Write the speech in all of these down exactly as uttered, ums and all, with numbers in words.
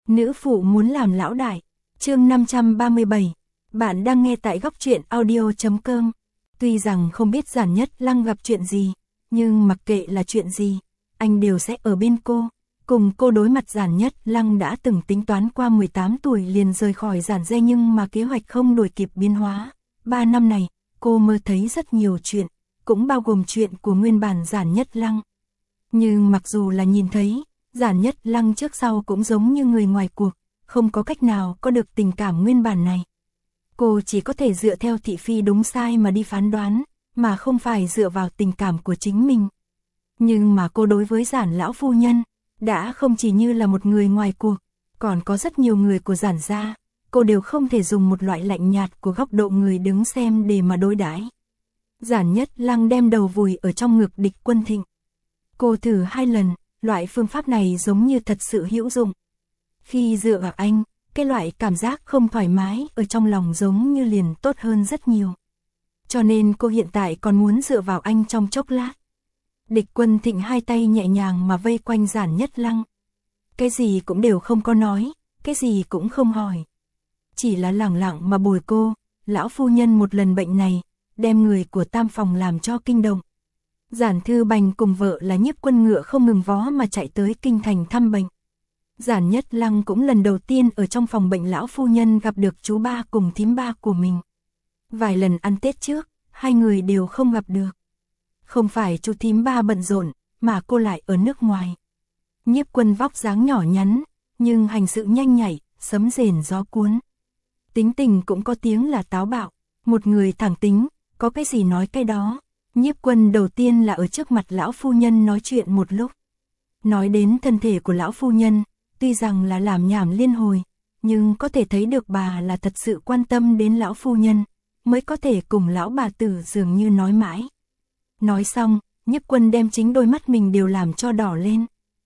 Nữ phụ muốn làm lão đại. Chương năm trăm ba mươi bảy. Bạn đang nghe tại góc truyện audio chấm com. Tuy rằng không biết Giản Nhất Lăng gặp chuyện gì, nhưng mặc kệ là chuyện gì, anh đều sẽ ở bên cô. Cùng cô đối mặt. Giản Nhất Lăng đã từng tính toán qua mười tám tuổi liền rời khỏi Giản gia, nhưng mà kế hoạch không đuổi kịp biến hóa. Ba năm này, cô mơ thấy rất nhiều chuyện, cũng bao gồm chuyện của nguyên bản Giản Nhất Lăng. Nhưng mặc dù là nhìn thấy, Giản Nhất Lăng trước sau cũng giống như người ngoài cuộc, không có cách nào có được tình cảm nguyên bản này. Cô chỉ có thể dựa theo thị phi đúng sai mà đi phán đoán, mà không phải dựa vào tình cảm của chính mình. Nhưng mà cô đối với Giản lão phu nhân, đã không chỉ như là một người ngoài cuộc, còn có rất nhiều người của Giản gia, cô đều không thể dùng một loại lạnh nhạt của góc độ người đứng xem để mà đối đãi. Giản Nhất Lăng đem đầu vùi ở trong ngực Địch Quân Thịnh. Cô thử hai lần, loại phương pháp này giống như thật sự hữu dụng. Khi dựa vào anh, cái loại cảm giác không thoải mái ở trong lòng giống như liền tốt hơn rất nhiều. Cho nên cô hiện tại còn muốn dựa vào anh trong chốc lát. Địch Quân Thịnh hai tay nhẹ nhàng mà vây quanh Giản Nhất Lăng. Cái gì cũng đều không có nói, cái gì cũng không hỏi. Chỉ là lẳng lặng mà bồi cô. Lão phu nhân một lần bệnh này, đem người của tam phòng làm cho kinh động. Giản Thư Bành cùng vợ là Nhiếp Quân ngựa không ngừng vó mà chạy tới kinh thành thăm bệnh. Giản Nhất Lăng cũng lần đầu tiên ở trong phòng bệnh lão phu nhân gặp được chú ba cùng thím ba của mình. Vài lần ăn Tết trước, hai người đều không gặp được. Không phải chú thím ba bận rộn, mà cô lại ở nước ngoài. Nhiếp Quân vóc dáng nhỏ nhắn, nhưng hành sự nhanh nhạy, sấm rền gió cuốn. Tính tình cũng có tiếng là táo bạo, một người thẳng tính, có cái gì nói cái đó. Nhiếp Quân đầu tiên là ở trước mặt lão phu nhân nói chuyện một lúc. Nói đến thân thể của lão phu nhân, tuy rằng là làm nhảm liên hồi, nhưng có thể thấy được bà là thật sự quan tâm đến lão phu nhân, mới có thể cùng lão bà tử dường như nói mãi. Nói xong, Nhiếp Quân đem chính đôi mắt mình đều làm cho đỏ lên.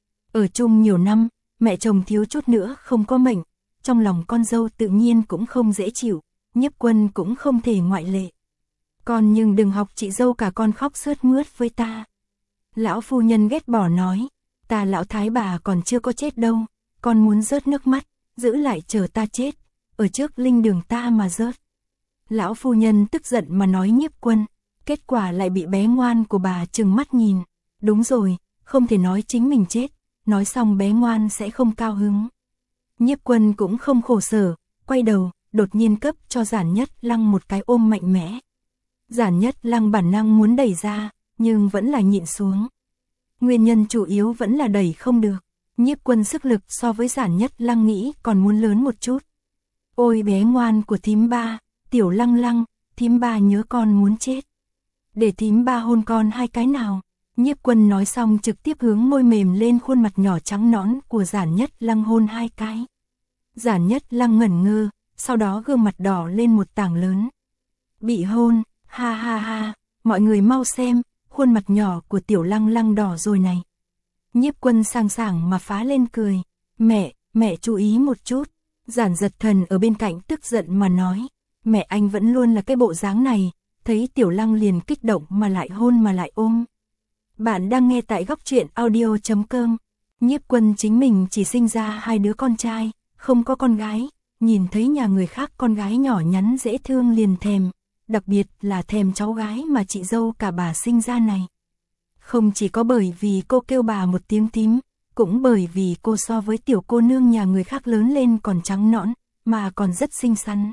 Ở chung nhiều năm, mẹ chồng thiếu chút nữa không có mệnh, trong lòng con dâu tự nhiên cũng không dễ chịu, Nhiếp Quân cũng không thể ngoại lệ. Con nhưng đừng học chị dâu cả con khóc sướt mướt với ta. Lão phu nhân ghét bỏ nói, ta lão thái bà còn chưa có chết đâu, con muốn rớt nước mắt, giữ lại chờ ta chết, ở trước linh đường ta mà rớt. Lão phu nhân tức giận mà nói Nhiếp Quân, kết quả lại bị bé ngoan của bà trừng mắt nhìn. Đúng rồi, không thể nói chính mình chết, nói xong bé ngoan sẽ không cao hứng. Nhiếp Quân cũng không khổ sở, quay đầu, đột nhiên cấp cho Giản Nhất Lăng một cái ôm mạnh mẽ. Giản Nhất Lăng bản năng muốn đẩy ra, nhưng vẫn là nhịn xuống. Nguyên nhân chủ yếu vẫn là đẩy không được. Nhiếp Quân sức lực so với Giản Nhất Lăng nghĩ còn muốn lớn một chút. Ôi bé ngoan của thím ba, Tiểu Lăng Lăng, thím ba nhớ con muốn chết. Để thím ba hôn con hai cái nào. Nhiếp Quân nói xong trực tiếp hướng môi mềm lên khuôn mặt nhỏ trắng nõn của Giản Nhất Lăng hôn hai cái. Giản Nhất Lăng ngẩn ngơ, sau đó gương mặt đỏ lên một tảng lớn. Bị hôn, ha ha ha, mọi người mau xem, khuôn mặt nhỏ của Tiểu Lăng Lăng đỏ rồi này. Nhiếp Quân sang sảng mà phá lên cười. Mẹ, mẹ chú ý một chút. Giản Giật Thần ở bên cạnh tức giận mà nói. Mẹ anh vẫn luôn là cái bộ dáng này. Thấy Tiểu Lăng liền kích động mà lại hôn mà lại ôm. Bạn đang nghe tại góc truyện audio chấm com. Nhiếp Quân chính mình chỉ sinh ra hai đứa con trai, không có con gái. Nhìn thấy nhà người khác con gái nhỏ nhắn dễ thương liền thèm. Đặc biệt là thèm cháu gái mà chị dâu cả bà sinh ra này. Không chỉ có bởi vì cô kêu bà một tiếng thím, cũng bởi vì cô so với tiểu cô nương nhà người khác lớn lên còn trắng nõn, mà còn rất xinh xắn.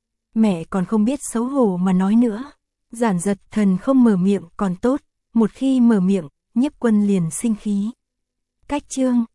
Mẹ còn không biết xấu hổ mà nói nữa. Giản Giật Thần không mở miệng còn tốt, một khi mở miệng, Nhiếp Quân liền sinh khí. Cách chương